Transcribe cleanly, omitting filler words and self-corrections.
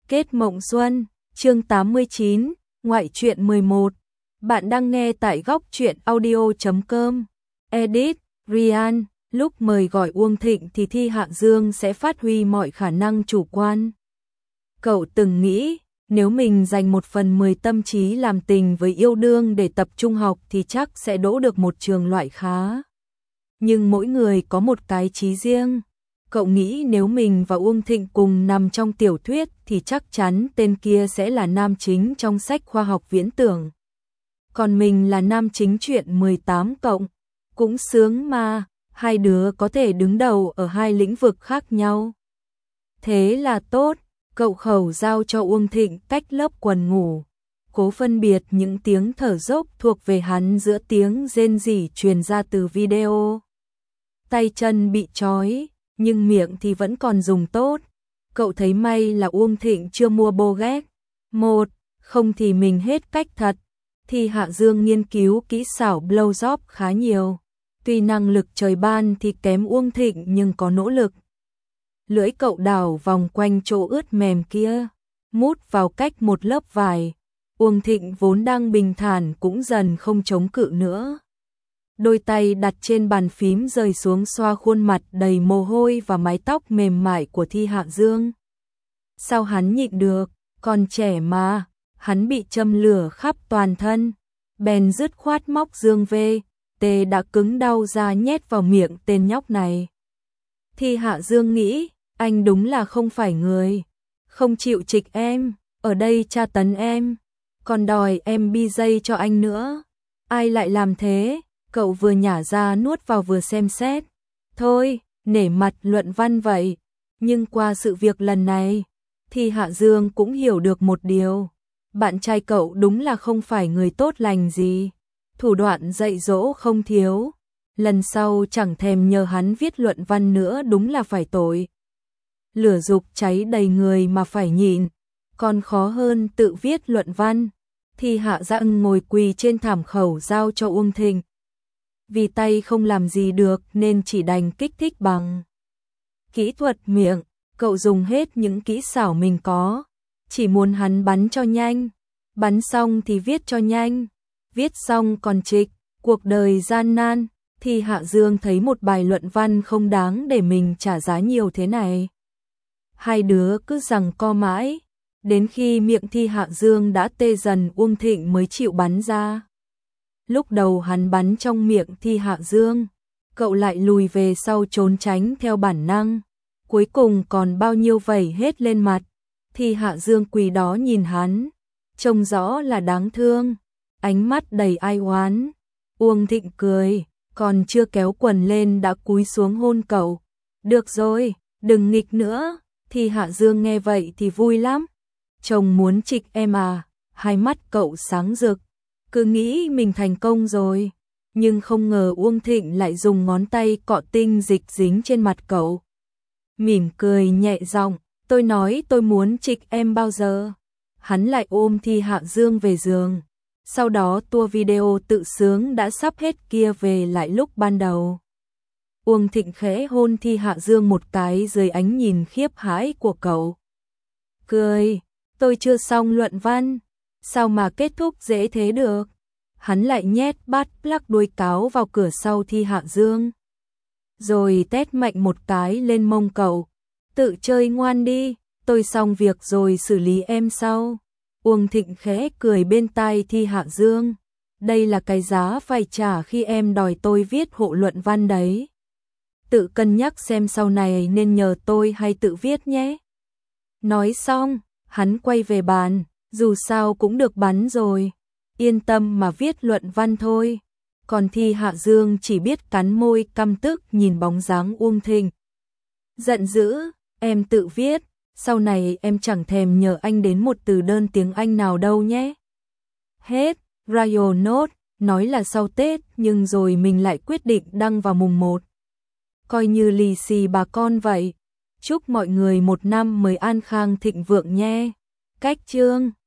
Kết mộng xuân, chương 89, ngoại truyện 11. Bạn đang nghe tại góc truyện audio.com. Edit, Ryan, lúc mời gọi Uông Thịnh thì Thi Hạ Dương sẽ phát huy mọi khả năng chủ quan. Cậu từng nghĩ, nếu mình dành 1/10 tâm trí làm tình với yêu đương để tập trung học thì chắc sẽ đỗ được một trường loại khá. Nhưng mỗi người có một cái chí riêng. Cậu nghĩ nếu mình và Uông Thịnh cùng nằm trong tiểu thuyết thì chắc chắn tên kia sẽ là nam chính trong sách khoa học viễn tưởng. Còn mình là nam chính truyện 18+, cũng sướng mà, hai đứa có thể đứng đầu ở hai lĩnh vực khác nhau. Thế là tốt, cậu khẩu giao cho Uông Thịnh cách lớp quần ngủ, cố phân biệt những tiếng thở dốc thuộc về hắn giữa tiếng rên rỉ truyền ra từ video. Tay chân bị trói, nhưng miệng thì vẫn còn dùng tốt. Cậu thấy may là Uông Thịnh chưa mua Boget. Không thì mình hết cách thật. Thì Hạ Dương nghiên cứu kỹ xảo blowjob khá nhiều. Tuy năng lực trời ban thì kém Uông Thịnh nhưng có nỗ lực. Lưỡi cậu đảo vòng quanh chỗ ướt mềm kia, mút vào cách một lớp vải. Uông Thịnh vốn đang bình thản cũng dần không chống cự nữa. Đôi tay đặt trên bàn phím rời xuống xoa khuôn mặt đầy mồ hôi và mái tóc mềm mại của Thi Hạ Dương. Sao hắn nhịn được, còn trẻ mà, hắn bị châm lửa khắp toàn thân. Bèn dứt khoát móc Dương VT đã cứng đau ra nhét vào miệng tên nhóc này. Thi Hạ Dương nghĩ, anh đúng là không phải người. Không chịu trịch em, ở đây tra tấn em, còn đòi em BJ cho anh nữa. Ai lại làm thế? Cậu vừa nhả ra nuốt vào vừa xem xét. Thôi, nể mặt luận văn vậy. Nhưng qua sự việc lần này, thì Hạ Dương cũng hiểu được một điều. Bạn trai cậu đúng là không phải người tốt lành gì. Thủ đoạn dạy dỗ không thiếu. Lần sau chẳng thèm nhờ hắn viết luận văn nữa đúng là phải tội. Lửa dục cháy đầy người mà phải nhịn. Còn khó hơn tự viết luận văn. Thì Hạ Dương ngồi quỳ trên thảm khẩu giao cho Uông Thịnh. Vì tay không làm gì được nên chỉ đành kích thích bằng kỹ thuật miệng. Cậu dùng hết những kỹ xảo mình có, chỉ muốn hắn bắn cho nhanh, bắn xong thì viết cho nhanh, viết xong còn trịch. Cuộc đời gian nan, thì Hạ Dương thấy một bài luận văn không đáng để mình trả giá nhiều thế này. Hai đứa cứ giằng co mãi, đến khi miệng Thi Hạ Dương đã tê dần Uông Thịnh mới chịu bắn ra. Lúc đầu hắn bắn trong miệng Thi Hạ Dương, cậu lại lùi về sau trốn tránh theo bản năng. Cuối cùng còn bao nhiêu vẩy hết lên mặt. Thi Hạ Dương quỳ đó nhìn hắn, trông rõ là đáng thương, ánh mắt đầy ai oán. Uông Thịnh cười, còn chưa kéo quần lên đã cúi xuống hôn cậu. Được rồi, đừng nghịch nữa. Thi Hạ Dương nghe vậy thì vui lắm. Chồng muốn trịch em à? Hai mắt cậu sáng rực, cứ nghĩ mình thành công rồi. Nhưng không ngờ Uông Thịnh lại dùng ngón tay cọ tinh dịch dính trên mặt cậu. Mỉm cười nhẹ giọng, tôi nói tôi muốn trịch em bao giờ. Hắn lại ôm Thi Hạ Dương về giường. Sau đó tua video tự sướng đã sắp hết kia về lại lúc ban đầu. Uông Thịnh khẽ hôn Thi Hạ Dương một cái dưới ánh nhìn khiếp hãi của cậu. Cười, tôi chưa xong luận văn, sao mà kết thúc dễ thế được. Hắn lại nhét bát lắc đuôi cáo vào cửa sau Thi Hạ Dương. Rồi tét mạnh một cái lên mông cậu. Tự chơi ngoan đi, tôi xong việc rồi xử lý em sau. Uông Thịnh khẽ cười bên tai Thi Hạ Dương. Đây là cái giá phải trả khi em đòi tôi viết hộ luận văn đấy. Tự cân nhắc xem sau này nên nhờ tôi hay tự viết nhé. Nói xong, hắn quay về bàn, dù sao cũng được bắn rồi. Yên tâm mà viết luận văn thôi. Còn Thi Hạ Dương chỉ biết cắn môi căm tức nhìn bóng dáng Uông Thịnh. Giận dữ, em tự viết, sau này em chẳng thèm nhờ anh đến một từ đơn tiếng Anh nào đâu nhé. Hết, Ryan Note, nói là sau Tết nhưng rồi mình lại quyết định đăng vào mùng 1. Coi như lì xì bà con vậy. Chúc mọi người một năm mới an khang thịnh vượng nhé. Cách chương